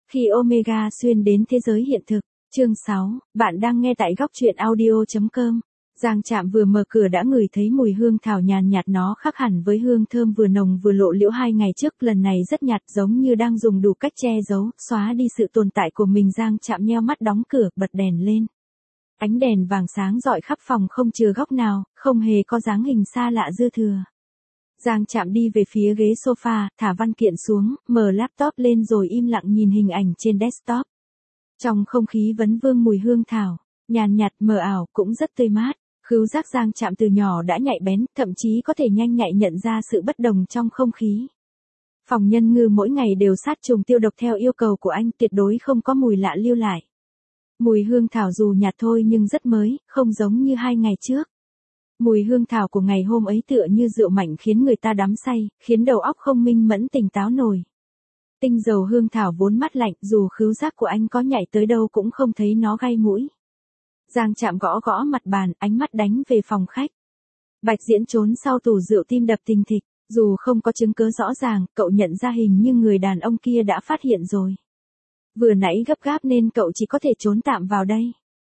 Khi Omega xuyên đến thế giới hiện thực, chương 6, bạn đang nghe tại góc truyện audio.com. Giang Trạm vừa mở cửa đã ngửi thấy mùi hương thảo nhàn nhạt, nó khác hẳn với hương thơm vừa nồng vừa lộ liễu 2 ngày trước, lần này rất nhạt, giống như đang dùng đủ cách che giấu, xóa đi sự tồn tại của mình. Giang Trạm nheo mắt đóng cửa, bật đèn lên. Ánh đèn vàng sáng rọi khắp phòng không chừa góc nào, không hề có dáng hình xa lạ dư thừa. Giang Trạm đi về phía ghế sofa, thả văn kiện xuống, mở laptop lên rồi im lặng nhìn hình ảnh trên desktop. Trong không khí vấn vương mùi hương thảo, nhàn nhạt mờ ảo, cũng rất tươi mát. Khứu giác Giang Trạm từ nhỏ đã nhạy bén, thậm chí có thể nhanh nhạy nhận ra sự bất đồng trong không khí. Phòng Nhân Ngư mỗi ngày đều sát trùng tiêu độc theo yêu cầu của anh, tuyệt đối không có mùi lạ lưu lại. Mùi hương thảo dù nhạt thôi nhưng rất mới, không giống như 2 ngày trước. Mùi hương thảo của ngày hôm ấy tựa như rượu mạnh khiến người ta đắm say, khiến đầu óc không minh mẫn tỉnh táo nổi. Tinh dầu hương thảo vốn mát lạnh, dù khứu giác của anh có nhạy tới đâu cũng không thấy nó gai mũi. Giang Trạm gõ gõ mặt bàn, ánh mắt đánh về phòng khách. Bạch Diễn trốn sau tủ rượu, tim đập thình thịch, dù không có chứng cứ rõ ràng, cậu nhận ra hình như người đàn ông kia đã phát hiện rồi. Vừa nãy gấp gáp nên cậu chỉ có thể trốn tạm vào đây.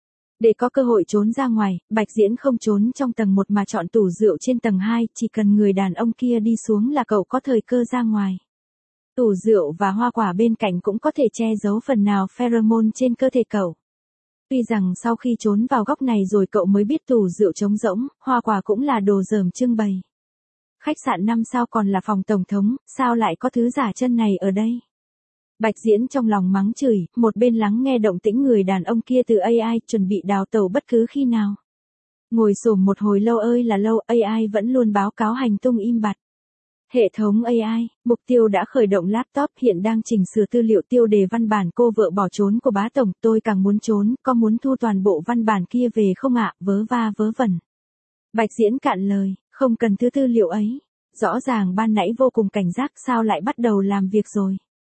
Để có cơ hội trốn ra ngoài, Bạch Diễn không trốn trong tầng 1 mà chọn tủ rượu trên tầng 2, chỉ cần người đàn ông kia đi xuống là cậu có thời cơ ra ngoài. Tủ rượu và hoa quả bên cạnh cũng có thể che giấu phần nào pheromone trên cơ thể cậu. Tuy rằng sau khi trốn vào góc này rồi cậu mới biết tủ rượu trống rỗng, hoa quả cũng là đồ dởm trưng bày. Khách sạn 5 sao còn là phòng tổng thống, sao lại có thứ giả chân này ở đây? Bạch Diễn trong lòng mắng chửi, một bên lắng nghe động tĩnh người đàn ông kia từ AI, chuẩn bị đào tẩu bất cứ khi nào. Ngồi xổm một hồi lâu ơi là lâu, AI vẫn luôn báo cáo hành tung im bặt. Hệ thống AI, mục tiêu đã khởi động laptop, hiện đang chỉnh sửa tư liệu tiêu đề văn bản cô vợ bỏ trốn của bá tổng, tôi càng muốn trốn, có muốn thu toàn bộ văn bản kia về không ạ, vớ va vớ vẩn. Bạch Diễn cạn lời, không cần thứ tư liệu ấy. Rõ ràng ban nãy vô cùng cảnh giác, sao lại bắt đầu làm việc rồi?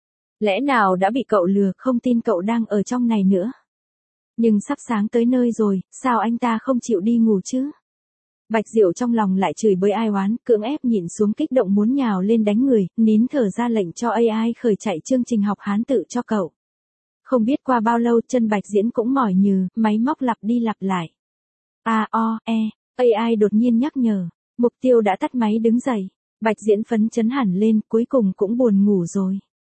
Lẽ nào đã bị cậu lừa, không tin cậu đang ở trong này nữa. Nhưng sắp sáng tới nơi rồi, sao anh ta không chịu đi ngủ chứ? Bạch Diệu trong lòng lại chửi bới ai oán, cưỡng ép nhịn xuống kích động muốn nhào lên đánh người, nín thở ra lệnh cho AI khởi chạy chương trình học Hán tự cho cậu. Không biết qua bao lâu chân Bạch Diễn cũng mỏi nhừ, máy móc lặp đi lặp lại. AI đột nhiên nhắc nhở, mục tiêu đã tắt máy đứng dậy. Bạch Diễn phấn chấn hẳn lên, cuối cùng cũng buồn ngủ rồi.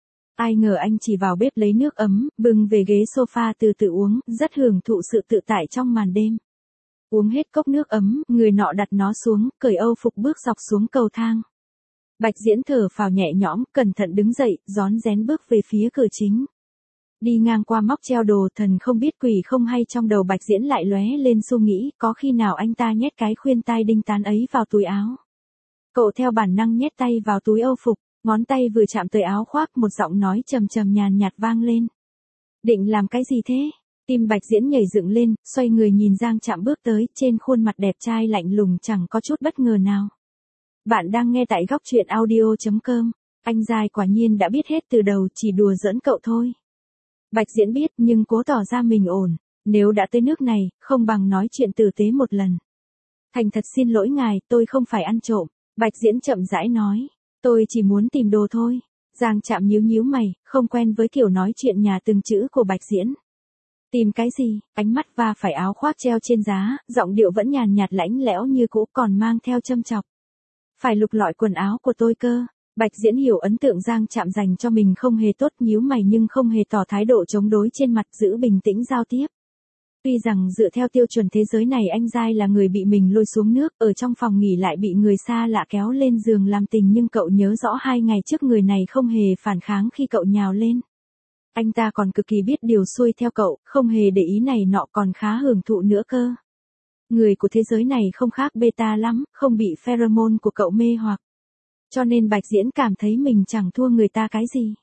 Ai ngờ anh chỉ vào bếp lấy nước ấm, bưng về ghế sofa từ từ uống, rất hưởng thụ sự tự tại trong màn đêm. Uống hết cốc nước ấm, người nọ đặt nó xuống, cởi âu phục bước dọc xuống cầu thang. Bạch Diễn thở phào nhẹ nhõm, cẩn thận đứng dậy, rón rén bước về phía cửa chính. Đi ngang qua móc treo đồ, thần không biết quỷ không hay, trong đầu Bạch Diễn lại lóe lên suy nghĩ, có khi nào anh ta nhét cái khuyên tai đinh tán ấy vào túi áo. Cậu theo bản năng nhét tay vào túi âu phục, ngón tay vừa chạm tới áo khoác, một giọng nói trầm trầm nhàn nhạt vang lên. Định làm cái gì thế? Tim Bạch Diễn nhảy dựng lên, xoay người nhìn Giang Trạm bước tới, trên khuôn mặt đẹp trai lạnh lùng chẳng có chút bất ngờ nào. Bạn đang nghe tại góc truyện audio.com. Anh dai quả nhiên đã biết hết từ đầu, chỉ đùa giỡn cậu thôi. Bạch Diễn biết nhưng cố tỏ ra mình ổn. Nếu đã tới nước này, không bằng nói chuyện tử tế một lần. Thành thật xin lỗi ngài, tôi không phải ăn trộm. Bạch Diễn chậm rãi nói. Tôi chỉ muốn tìm đồ thôi. Giang Trạm nhíu nhíu mày, không quen với kiểu nói chuyện nhà từng chữ của Bạch Diễn. Tìm cái gì? Ánh mắt va phải áo khoác treo trên giá, giọng điệu vẫn nhàn nhạt lãnh lẽo như cũ, còn mang theo châm chọc. Phải lục lọi quần áo của tôi cơ. Bạch Diễn hiểu ấn tượng Giang Trạm dành cho mình không hề tốt, nhíu mày nhưng không hề tỏ thái độ chống đối, trên mặt giữ bình tĩnh giao tiếp. Tuy rằng dựa theo tiêu chuẩn thế giới này anh dai là người bị mình lôi xuống nước, ở trong phòng nghỉ lại bị người xa lạ kéo lên giường làm tình, nhưng cậu nhớ rõ 2 ngày trước người này không hề phản kháng khi cậu nhào lên. Anh ta còn cực kỳ biết điều xuôi theo cậu, không hề để ý này nọ, còn khá hưởng thụ nữa cơ. Người của thế giới này không khác beta lắm, không bị pheromone của cậu mê hoặc. Cho nên Bạch Diễn cảm thấy mình chẳng thua người ta cái gì.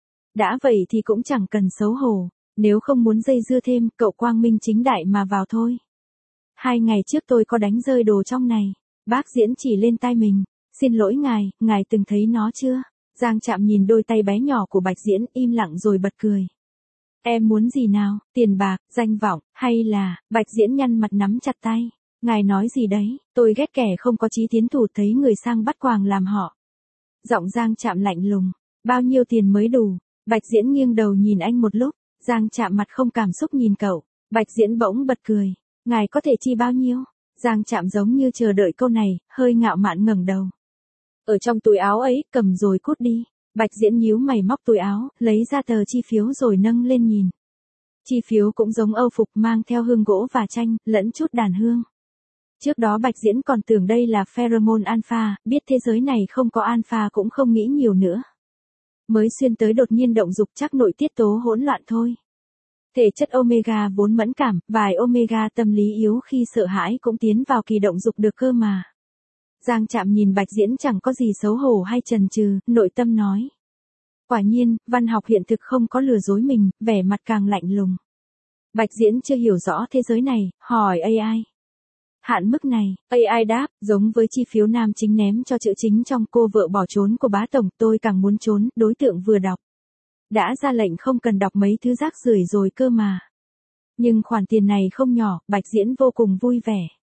Đã vậy thì cũng chẳng cần xấu hổ, nếu không muốn dây dưa thêm, cậu quang minh chính đại mà vào thôi. 2 ngày trước tôi có đánh rơi đồ trong này. Bác Diễn chỉ lên tai mình. Xin lỗi ngài từng thấy nó chưa? Giang Trạm nhìn đôi tay bé nhỏ của Bạch Diễn, im lặng rồi bật cười. Em muốn gì nào, tiền bạc, danh vọng, hay là... Bạch Diễn nhăn mặt nắm chặt tay. Ngài nói gì đấy, tôi ghét kẻ không có chí tiến thủ thấy người sang bắt quàng làm họ. Giọng Giang Trạm lạnh lùng. Bao nhiêu tiền mới đủ? Bạch Diễn nghiêng đầu nhìn anh một lúc, Giang Trạm mặt không cảm xúc nhìn cậu. Bạch Diễn bỗng bật cười. Ngài có thể chi bao nhiêu? Giang Trạm giống như chờ đợi câu này, hơi ngạo mạn ngẩng đầu. Ở trong túi áo ấy, cầm rồi cút đi. Bạch Diễn nhíu mày móc túi áo, lấy ra tờ chi phiếu rồi nâng lên nhìn. Chi phiếu cũng giống Âu phục, mang theo hương gỗ và chanh, lẫn chút đàn hương. Trước đó Bạch Diễn còn tưởng đây là pheromone alpha, biết thế giới này không có alpha cũng không nghĩ nhiều nữa. Mới xuyên tới đột nhiên động dục chắc nội tiết tố hỗn loạn thôi. Thể chất omega vốn mẫn cảm, vài omega tâm lý yếu khi sợ hãi cũng tiến vào kỳ động dục được cơ mà. Giang Trạm nhìn Bạch Diễn chẳng có gì xấu hổ hay chần chừ, nội tâm nói. Quả nhiên, văn học hiện thực không có lừa dối mình, vẻ mặt càng lạnh lùng. Bạch Diễn chưa hiểu rõ thế giới này, hỏi AI. Hạn mức này, AI đáp, giống với chi phiếu nam chính ném cho chữ chính trong Cô vợ bỏ trốn của bá tổng, tôi càng muốn trốn, đối tượng vừa đọc. Đã ra lệnh không cần đọc mấy thứ rác rưởi rồi cơ mà. Nhưng khoản tiền này không nhỏ, Bạch Diễn vô cùng vui vẻ.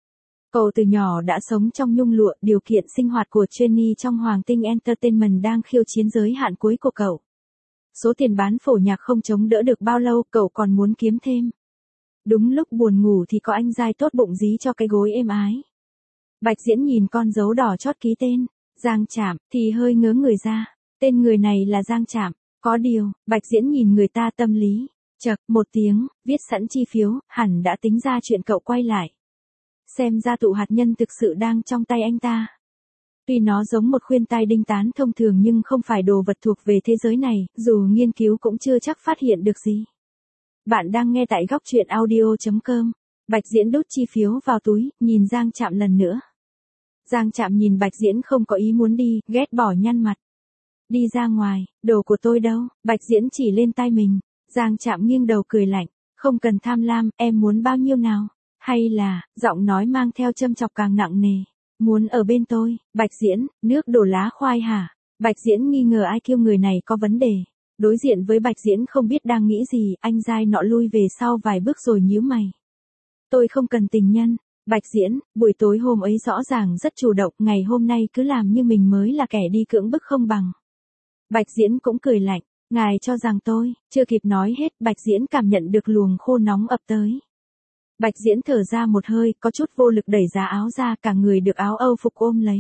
Cậu từ nhỏ đã sống trong nhung lụa, điều kiện sinh hoạt của Jenny trong Hoàng Tinh Entertainment đang khiêu chiến giới hạn cuối của cậu. Số tiền bán phổ nhạc không chống đỡ được bao lâu, cậu còn muốn kiếm thêm. Đúng lúc buồn ngủ thì có anh giai tốt bụng dí cho cái gối êm ái. Bạch Diễn nhìn con dấu đỏ chót ký tên, Giang Trạm, thì hơi ngớ người ra. Tên người này là Giang Trạm. Có điều, Bạch Diễn nhìn người ta tâm lý. Chậc, một tiếng, viết sẵn chi phiếu, hẳn đã tính ra chuyện cậu quay lại. Xem ra tụ hạt nhân thực sự đang trong tay anh ta. Tuy nó giống một khuyên tai đinh tán thông thường nhưng không phải đồ vật thuộc về thế giới này, dù nghiên cứu cũng chưa chắc phát hiện được gì. Bạn đang nghe tại góc truyện audio.com. Bạch Diễn đút chi phiếu vào túi, nhìn Giang Trạm lần nữa. Giang Trạm nhìn Bạch Diễn không có ý muốn đi, ghét bỏ nhăn mặt. Đi ra ngoài, đồ của tôi đâu? Bạch Diễn chỉ lên tay mình. Giang Trạm nghiêng đầu cười lạnh. Không cần tham lam, em muốn bao nhiêu nào? Hay là, giọng nói mang theo châm chọc càng nặng nề. Muốn ở bên tôi, Bạch Diễn, nước đổ lá khoai hả? Bạch Diễn nghi ngờ ai kêu người này có vấn đề. Đối diện với Bạch Diễn không biết đang nghĩ gì, anh giai nọ lui về sau vài bước rồi nhíu mày. Tôi không cần tình nhân. Bạch Diễn, buổi tối hôm ấy rõ ràng rất chủ động, ngày hôm nay cứ làm như mình mới là kẻ đi cưỡng bức không bằng. Bạch Diễn cũng cười lạnh, ngài cho rằng tôi, chưa kịp nói hết, Bạch Diễn cảm nhận được luồng khô nóng ập tới. Bạch Diễn thở ra một hơi, có chút vô lực đẩy giá áo ra, cả người được áo Âu phục ôm lấy.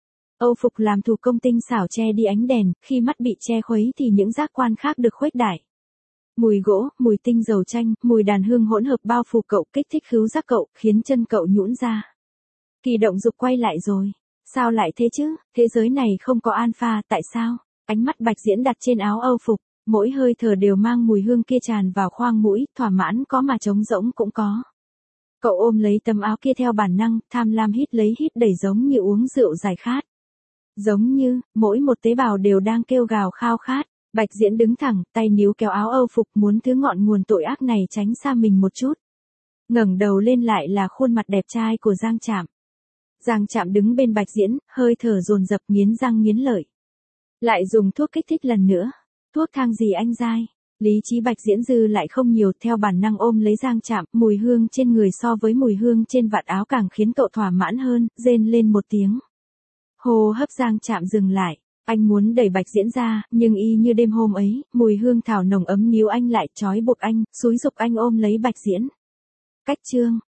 Âu phục làm thủ công tinh xảo che đi ánh đèn, khi mắt bị che khuấy thì những giác quan khác được khuếch đại. Mùi gỗ, mùi tinh dầu chanh, mùi đàn hương hỗn hợp bao phủ cậu, kích thích khứu giác cậu, khiến chân cậu nhũn ra. Kỳ động dục quay lại rồi. Sao lại thế chứ? Thế giới này không có alpha, tại sao? Ánh mắt Bạch Diễn đặt trên áo Âu phục, mỗi hơi thở đều mang mùi hương kia tràn vào khoang mũi, thỏa mãn có mà trống rỗng cũng có. Cậu ôm lấy tấm áo kia theo bản năng, tham lam hít lấy hít đẩy giống như uống rượu giải khát. Giống như, mỗi một tế bào đều đang kêu gào khao khát. Bạch Diễn đứng thẳng, tay níu kéo áo Âu phục muốn thứ ngọn nguồn tội ác này tránh xa mình một chút. Ngẩng đầu lên lại là khuôn mặt đẹp trai của Giang Trạm. Giang Trạm đứng bên Bạch Diễn, hơi thở dồn dập nghiến răng nghiến lợi. Lại dùng thuốc kích thích lần nữa. Thuốc thang gì anh giai? Lý trí Bạch Diễn dư lại không nhiều, theo bản năng ôm lấy Giang Trạm, mùi hương trên người so với mùi hương trên vạt áo càng khiến cậu thỏa mãn hơn, rên lên một tiếng. Hô hấp Giang Trạm dừng lại. Anh muốn đẩy Bạch Diễn ra, nhưng y như đêm hôm ấy, mùi hương thảo nồng ấm níu anh lại, trói buộc anh, xúi giục anh ôm lấy Bạch Diễn. Cách chương.